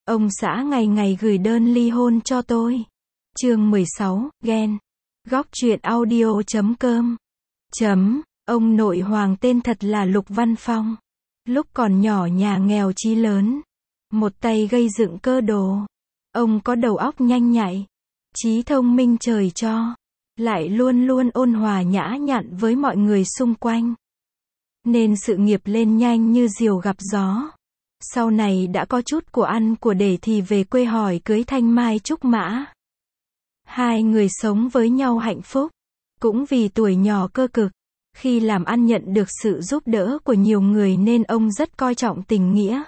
Ông xã ngày ngày gửi đơn ly hôn cho tôi. Chương 16, ghen. Góc truyện audio.com. Ông nội Hoàng tên thật là Lục Văn Phong. Lúc còn nhỏ nhà nghèo chí lớn. Một tay gây dựng cơ đồ. Ông có đầu óc nhanh nhạy. Trí thông minh trời cho. Lại luôn luôn ôn hòa nhã nhặn với mọi người xung quanh. Nên sự nghiệp lên nhanh như diều gặp gió. Sau này đã có chút của ăn của để thì về quê hỏi cưới Thanh Mai Trúc Mã. Hai người sống với nhau hạnh phúc. Cũng vì tuổi nhỏ cơ cực. Khi làm ăn nhận được sự giúp đỡ của nhiều người nên ông rất coi trọng tình nghĩa.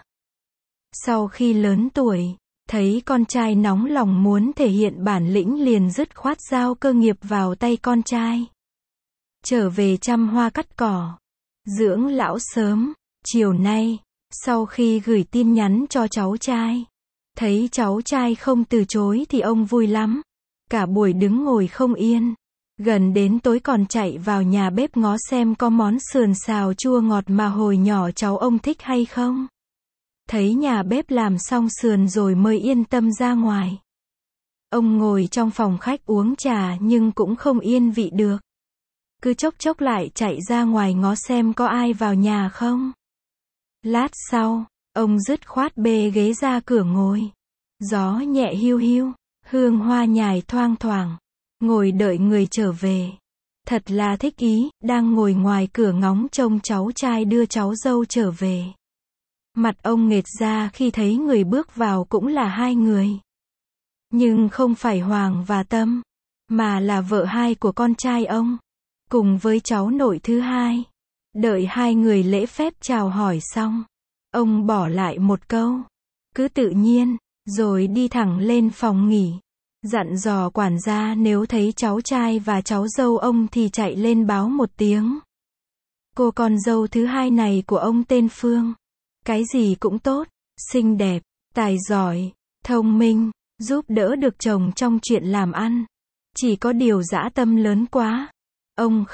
Sau khi lớn tuổi, thấy con trai nóng lòng muốn thể hiện bản lĩnh liền dứt khoát giao cơ nghiệp vào tay con trai. Trở về chăm hoa cắt cỏ, dưỡng lão sớm. Chiều nay, sau khi gửi tin nhắn cho cháu trai, thấy cháu trai không từ chối thì ông vui lắm. Cả buổi đứng ngồi không yên. Gần đến tối còn chạy vào nhà bếp ngó xem có món sườn xào chua ngọt mà hồi nhỏ cháu ông thích hay không. Thấy nhà bếp làm xong sườn rồi mới yên tâm ra ngoài. Ông ngồi trong phòng khách uống trà nhưng cũng không yên vị được. Cứ chốc chốc lại chạy ra ngoài ngó xem có ai vào nhà không. Lát sau, ông dứt khoát bê ghế ra cửa ngồi. Gió nhẹ hiu hiu, hương hoa nhài thoang thoảng. Ngồi đợi người trở về. Thật là thích ý, đang ngồi ngoài cửa ngóng trông cháu trai đưa cháu dâu trở về. Mặt ông nghệt ra khi thấy người bước vào cũng là hai người. Nhưng không phải Hoàng và Tâm, mà là vợ hai của con trai ông, cùng với cháu nội thứ hai. Đợi hai người lễ phép chào hỏi xong, ông bỏ lại một câu, cứ tự nhiên, rồi đi thẳng lên phòng nghỉ. Dặn dò quản gia nếu thấy cháu trai và cháu dâu ông thì chạy lên báo một tiếng. Cô con dâu thứ hai này của ông tên Phương. Cái gì cũng tốt, xinh đẹp, tài giỏi, thông minh, giúp đỡ được chồng trong chuyện làm ăn. Chỉ có điều dã tâm lớn quá. Ông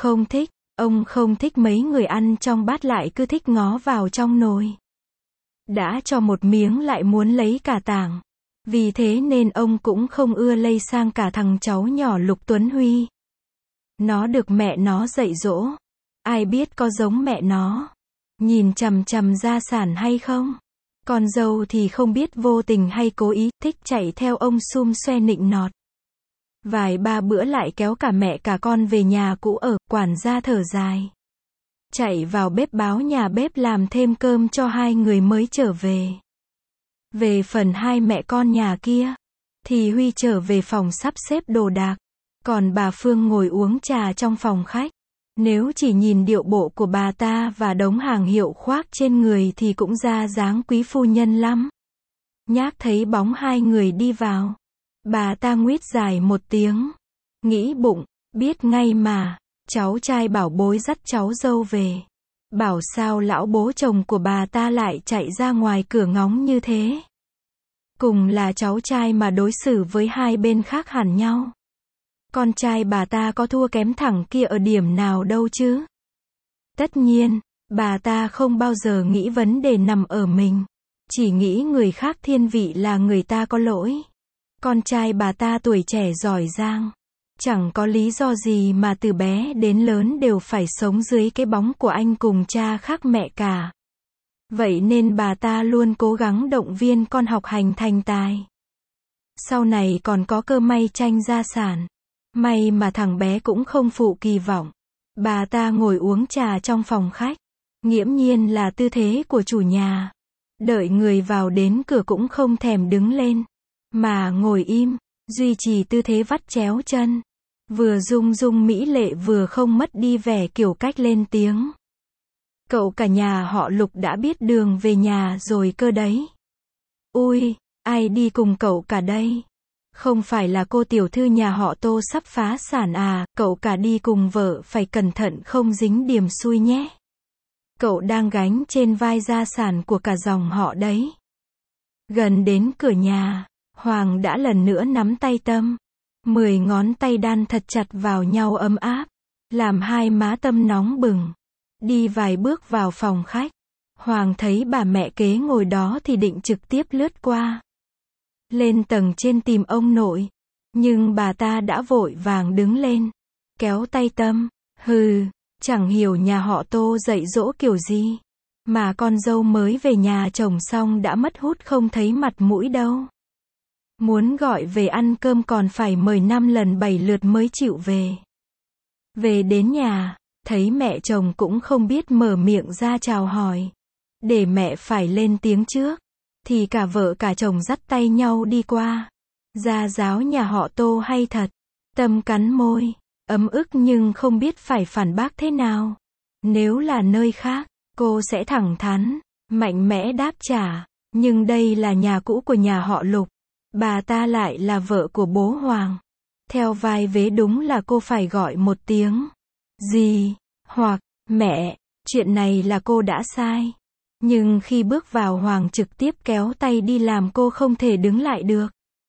không thích mấy người ăn trong bát lại cứ thích ngó vào trong nồi. Đã cho một miếng lại muốn lấy cả tảng. Vì thế nên ông cũng không ưa lây sang cả thằng cháu nhỏ Lục Tuấn Huy. Nó được mẹ nó dạy dỗ. Ai biết có giống mẹ nó. Nhìn chằm chằm gia sản hay không. Con dâu thì không biết vô tình hay cố ý, thích chạy theo ông xum xoe nịnh nọt. Vài ba bữa lại kéo cả mẹ cả con về nhà cũ ở, quản gia thở dài. Chạy vào bếp báo nhà bếp làm thêm cơm cho hai người mới trở về. Về phần hai mẹ con nhà kia, thì Huy trở về phòng sắp xếp đồ đạc, còn bà Phương ngồi uống trà trong phòng khách. Nếu chỉ nhìn điệu bộ của bà ta và đống hàng hiệu khoác trên người thì cũng ra dáng quý phu nhân lắm. Nhác thấy bóng hai người đi vào, bà ta nguýt dài một tiếng, nghĩ bụng, biết ngay mà, cháu trai bảo bối dắt cháu dâu về. Bảo sao lão bố chồng của bà ta lại chạy ra ngoài cửa ngóng như thế. Cùng là cháu trai mà đối xử với hai bên khác hẳn nhau. Con trai bà ta có thua kém thằng kia ở điểm nào đâu chứ. Tất nhiên, bà ta không bao giờ nghĩ vấn đề nằm ở mình. Chỉ nghĩ người khác thiên vị là người ta có lỗi. Con trai bà ta tuổi trẻ giỏi giang. Chẳng có lý do gì mà từ bé đến lớn đều phải sống dưới cái bóng của anh cùng cha khác mẹ cả. Vậy nên bà ta luôn cố gắng động viên con học hành thành tài. Sau này còn có cơ may tranh gia sản. May mà thằng bé cũng không phụ kỳ vọng. Bà ta ngồi uống trà trong phòng khách. Nghiễm nhiên là tư thế của chủ nhà. Đợi người vào đến cửa cũng không thèm đứng lên. Mà ngồi im, duy trì tư thế vắt chéo chân. Vừa rung rung mỹ lệ vừa không mất đi vẻ kiểu cách lên tiếng. Cậu cả nhà họ Lục đã biết đường về nhà rồi cơ đấy. Ui, ai đi cùng cậu cả đây? Không phải là cô tiểu thư nhà họ Tô sắp phá sản à, cậu cả đi cùng vợ phải cẩn thận không dính điểm xui nhé. Cậu đang gánh trên vai gia sản của cả dòng họ đấy. Gần đến cửa nhà, Hoàng đã lần nữa nắm tay Tâm. 10 ngón tay đan thật chặt vào nhau ấm áp, làm hai má Tâm nóng bừng. Đi vài bước vào phòng khách, Hoàng thấy bà mẹ kế ngồi đó thì định trực tiếp lướt qua. lên tầng trên tìm ông nội. Nhưng bà ta đã vội vàng đứng lên, kéo tay Tâm. Hừ, chẳng hiểu nhà họ Tô dạy dỗ kiểu gì, mà con dâu mới về nhà chồng xong đã mất hút không thấy mặt mũi đâu. Muốn gọi về ăn cơm còn phải mời 5 lần 7 lượt mới chịu về. Về đến nhà, thấy mẹ chồng cũng không biết mở miệng ra chào hỏi. Để mẹ phải lên tiếng trước, thì cả vợ cả chồng dắt tay nhau đi qua. Gia giáo nhà họ Tô hay thật. Tâm cắn môi, ấm ức nhưng không biết phải phản bác thế nào. Nếu là nơi khác, cô sẽ thẳng thắn, mạnh mẽ đáp trả. Nhưng đây là nhà cũ của nhà họ Lục. Bà ta lại là vợ của bố Hoàng. Theo vai vế đúng là cô phải gọi một tiếng dì, hoặc mẹ. Chuyện này là cô đã sai. Nhưng khi bước vào Hoàng trực tiếp kéo tay đi làm cô không thể đứng lại được.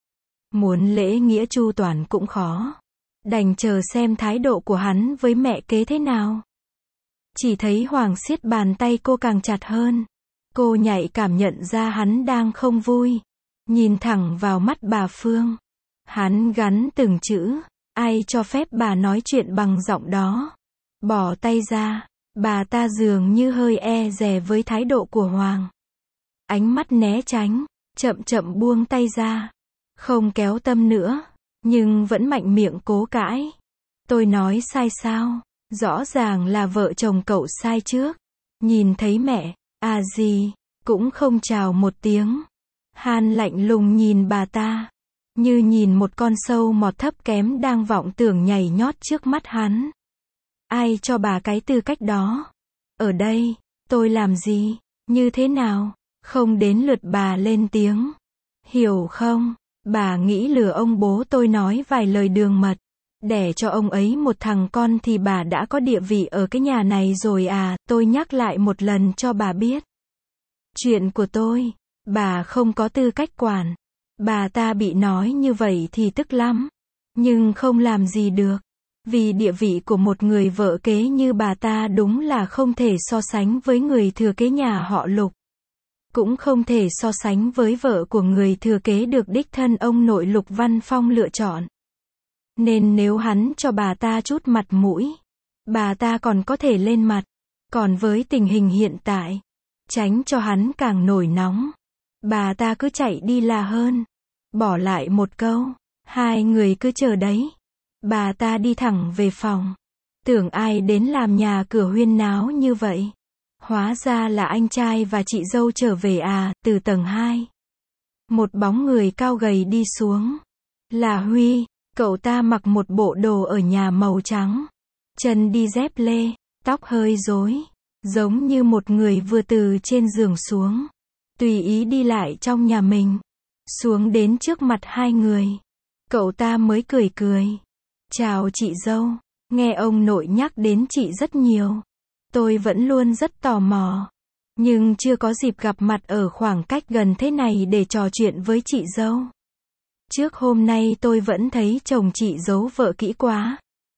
Muốn lễ nghĩa chu toàn cũng khó. Đành chờ xem thái độ của hắn với mẹ kế thế nào. Chỉ thấy Hoàng siết bàn tay cô càng chặt hơn. Cô nhạy cảm nhận ra hắn đang không vui. Nhìn thẳng vào mắt bà Phương. Hắn gắn từng chữ. Ai cho phép bà nói chuyện bằng giọng đó. Bỏ tay ra. Bà ta dường như hơi e dè với thái độ của Hoàng. Ánh mắt né tránh. Chậm chậm buông tay ra. Không kéo Tâm nữa. Nhưng vẫn mạnh miệng cố cãi. Tôi nói sai sao? Rõ ràng là vợ chồng cậu sai trước. Nhìn thấy mẹ, à gì, cũng không chào một tiếng. Han lạnh lùng nhìn bà ta. Như nhìn một con sâu mọt thấp kém đang vọng tưởng nhảy nhót trước mắt hắn. Ai cho bà cái tư cách đó? Ở đây, tôi làm gì? Như thế nào? Không đến lượt bà lên tiếng. Hiểu không? Bà nghĩ lừa ông bố tôi nói vài lời đường mật. Đẻ cho ông ấy một thằng con thì bà đã có địa vị ở cái nhà này rồi à, tôi nhắc lại một lần cho bà biết. Chuyện của tôi, bà không có tư cách quản. Bà ta bị nói như vậy thì tức lắm. Nhưng không làm gì được. Vì địa vị của một người vợ kế như bà ta đúng là không thể so sánh với người thừa kế nhà họ Lục. Cũng không thể so sánh với vợ của người thừa kế được đích thân ông nội Lục Văn Phong lựa chọn. Nên nếu hắn cho bà ta chút mặt mũi, bà ta còn có thể lên mặt. Còn với tình hình hiện tại, tránh cho hắn càng nổi nóng, bà ta cứ chạy đi là hơn. Bỏ lại một câu, hai người cứ chờ đấy. Bà ta đi thẳng về phòng. Tưởng ai đến làm nhà cửa huyên náo như vậy. Hóa ra là anh trai và chị dâu trở về à, từ tầng 2. Một bóng người cao gầy đi xuống. Là Huy, cậu ta mặc một bộ đồ ở nhà màu trắng. Chân đi dép lê, tóc hơi rối. Giống như một người vừa từ trên giường xuống. Tùy ý đi lại trong nhà mình. Xuống đến trước mặt hai người. Cậu ta mới cười cười. Chào chị dâu, nghe ông nội nhắc đến chị rất nhiều. Tôi vẫn luôn rất tò mò. Nhưng chưa có dịp gặp mặt ở khoảng cách gần thế này để trò chuyện với chị dâu. Trước hôm nay tôi vẫn thấy chồng chị giấu vợ kỹ quá.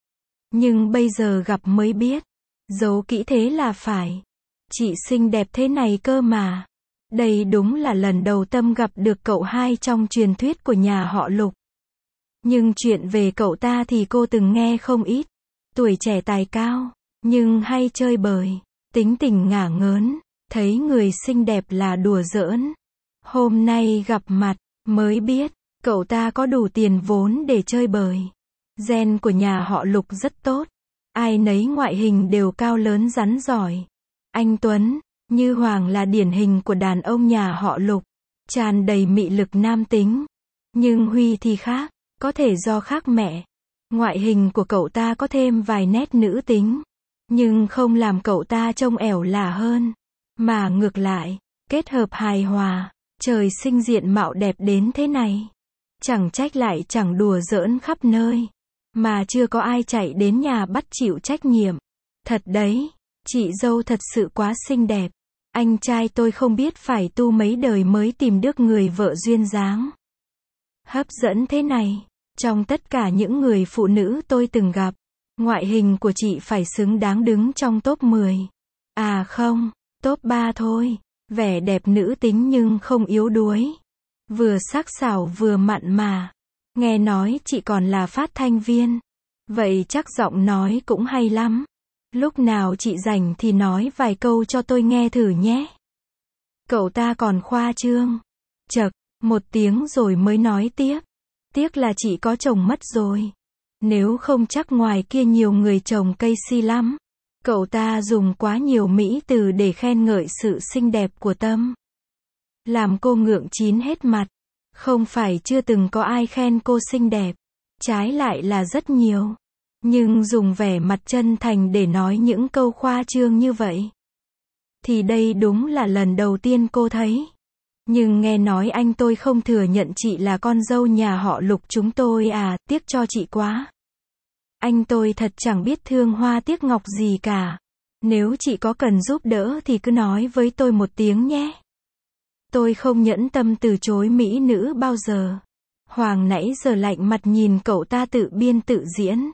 Nhưng bây giờ gặp mới biết. Giấu kỹ thế là phải. Chị xinh đẹp thế này cơ mà. Đây đúng là lần đầu Tâm gặp được cậu hai trong truyền thuyết của nhà họ Lục. Nhưng chuyện về cậu ta thì cô từng nghe không ít. Tuổi trẻ tài cao, nhưng hay chơi bời, tính tình ngả ngớn, thấy người xinh đẹp là đùa giỡn. Hôm nay gặp mặt, mới biết, cậu ta có đủ tiền vốn để chơi bời. Gen của nhà họ Lục rất tốt. Ai nấy ngoại hình đều cao lớn rắn giỏi. Anh Tuấn, Như Hoàng là điển hình của đàn ông nhà họ Lục. Tràn đầy mị lực nam tính. Nhưng Huy thì khác. Có thể do khác mẹ. Ngoại hình của cậu ta có thêm vài nét nữ tính. Nhưng không làm cậu ta trông ẻo lả hơn. Mà ngược lại, kết hợp hài hòa. Trời sinh diện mạo đẹp đến thế này. Chẳng trách lại chẳng đùa giỡn khắp nơi. Mà chưa có ai chạy đến nhà bắt chịu trách nhiệm. Thật đấy, chị dâu thật sự quá xinh đẹp. Anh trai tôi không biết phải tu mấy đời mới tìm được người vợ duyên dáng. Hấp dẫn thế này. Trong tất cả những người phụ nữ tôi từng gặp, ngoại hình của chị phải xứng đáng đứng trong top 10. À không, top 3 thôi. Vẻ đẹp nữ tính nhưng không yếu đuối. vừa sắc sảo vừa mặn mà. Nghe nói chị còn là phát thanh viên. Vậy chắc giọng nói cũng hay lắm. Lúc nào chị rảnh thì nói vài câu cho tôi nghe thử nhé. Cậu ta còn khoa trương. Chậc, một tiếng rồi mới nói tiếp. Tiếc là chị có chồng mất rồi. Nếu không chắc ngoài kia nhiều người chồng cây si lắm. Cậu ta dùng quá nhiều mỹ từ để khen ngợi sự xinh đẹp của Tâm. Làm cô ngượng chín hết mặt. Không phải chưa từng có ai khen cô xinh đẹp. Trái lại là rất nhiều. Nhưng dùng vẻ mặt chân thành để nói những câu khoa trương như vậy. Thì đây đúng là lần đầu tiên cô thấy. Nhưng nghe nói anh tôi không thừa nhận chị là con dâu nhà họ Lục chúng tôi à, tiếc cho chị quá. Anh tôi thật chẳng biết thương hoa tiếc ngọc gì cả. Nếu chị có cần giúp đỡ thì cứ nói với tôi một tiếng nhé. Tôi không nhẫn tâm từ chối mỹ nữ bao giờ. Hoàng nãy giờ lạnh mặt nhìn cậu ta tự biên tự diễn.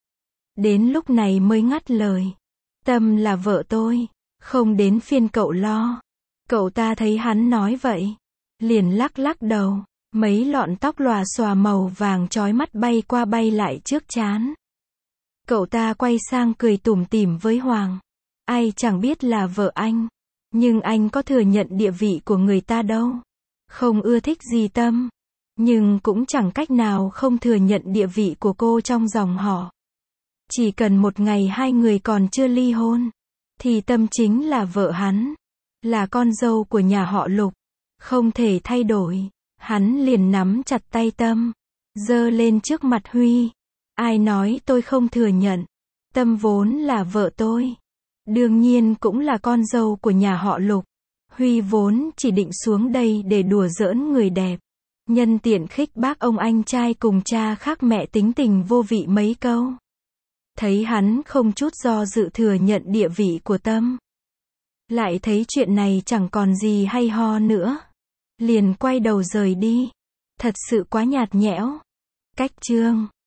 Đến lúc này mới ngắt lời. Tâm là vợ tôi. Không đến phiên cậu lo. Cậu ta thấy hắn nói vậy. Liền lắc lắc đầu. Mấy lọn tóc lòa xòa màu vàng chói mắt bay qua bay lại trước trán. Cậu ta quay sang cười tủm tỉm với Hoàng. Ai chẳng biết là vợ anh. Nhưng anh có thừa nhận địa vị của người ta đâu. Không ưa thích gì Tâm. Nhưng cũng chẳng cách nào không thừa nhận địa vị của cô trong dòng họ. Chỉ cần một ngày hai người còn chưa ly hôn. Thì Tâm chính là vợ hắn. Là con dâu của nhà họ Lục. Không thể thay đổi. Hắn liền nắm chặt tay Tâm. Giơ lên trước mặt Huy. Ai nói tôi không thừa nhận. Tâm vốn là vợ tôi. Đương nhiên cũng là con dâu của nhà họ Lục. Huy vốn chỉ định xuống đây để đùa giỡn người đẹp. Nhân tiện khích bác ông anh trai cùng cha khác mẹ tính tình vô vị mấy câu. Thấy hắn không chút do dự thừa nhận địa vị của Tâm. Lại thấy chuyện này chẳng còn gì hay ho nữa. Liền quay đầu rời đi. Thật sự quá nhạt nhẽo. Cách chương